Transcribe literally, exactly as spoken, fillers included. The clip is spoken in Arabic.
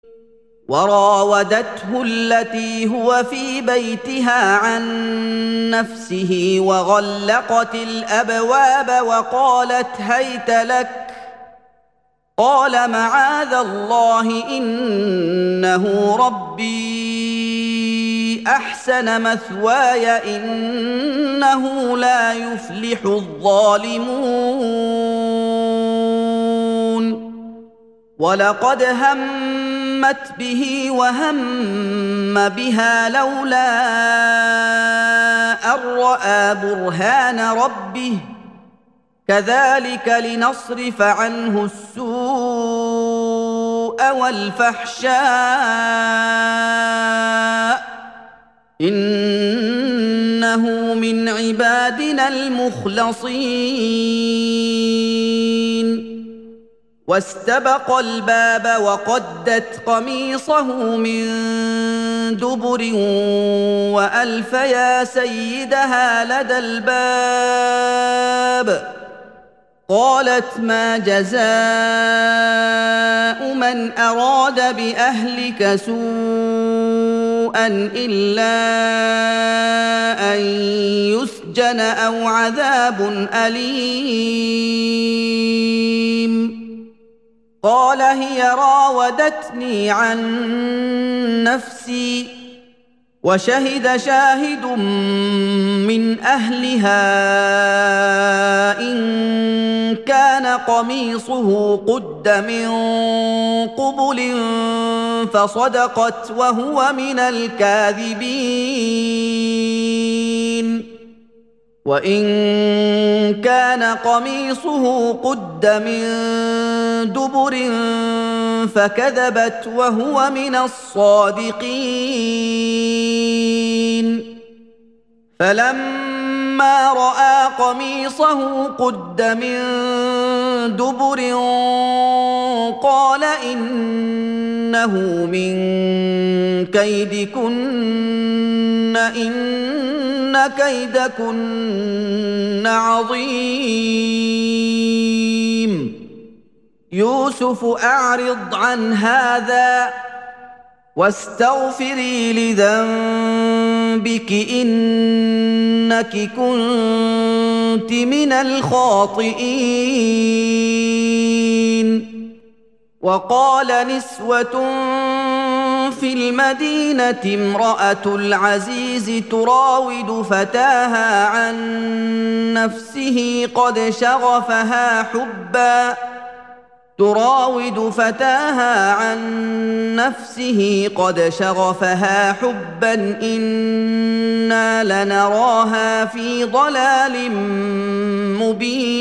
وراودته التي هو في بيتها عن نفسه وغلقت الابواب وقالت هيت لك قال معاذ الله انه ربي احسن مثواي انه لا يفلح الظالمون ولقد همت به وهم بها لولا أن رأى برهان ربه كذلك لنصرف عنه السوء والفحشاء إنه من عبادنا المخلصين واستبق الباب وقدت قميصه من دبر وألف يا سيدها لدى الباب قالت ما جزاء من أراد بأهلك سوءا إلا أن يسجن أو عذاب أليم قال هي راودتني عن نفسي وشهد شاهد من أهلها إن كان قميصه قد من قبل فصدقت وهو من الكاذبين وإن كان قميصه قد من دبر فكذبت وهو من الصادقين فلما رأى قميصه قد من دبر قال إنه من كيدكن إن كيدكن عظيم يوسف أعرض عن هذا واستغفري لذنبك إنك كنت من الخاطئين وقال نسوة في المدينة امرأة العزيز تراود فتاها عن نفسه قد شغفها حبا تراود فتاها عن نفسه قد شغفها حبا إنا لنراها في ضلال مبين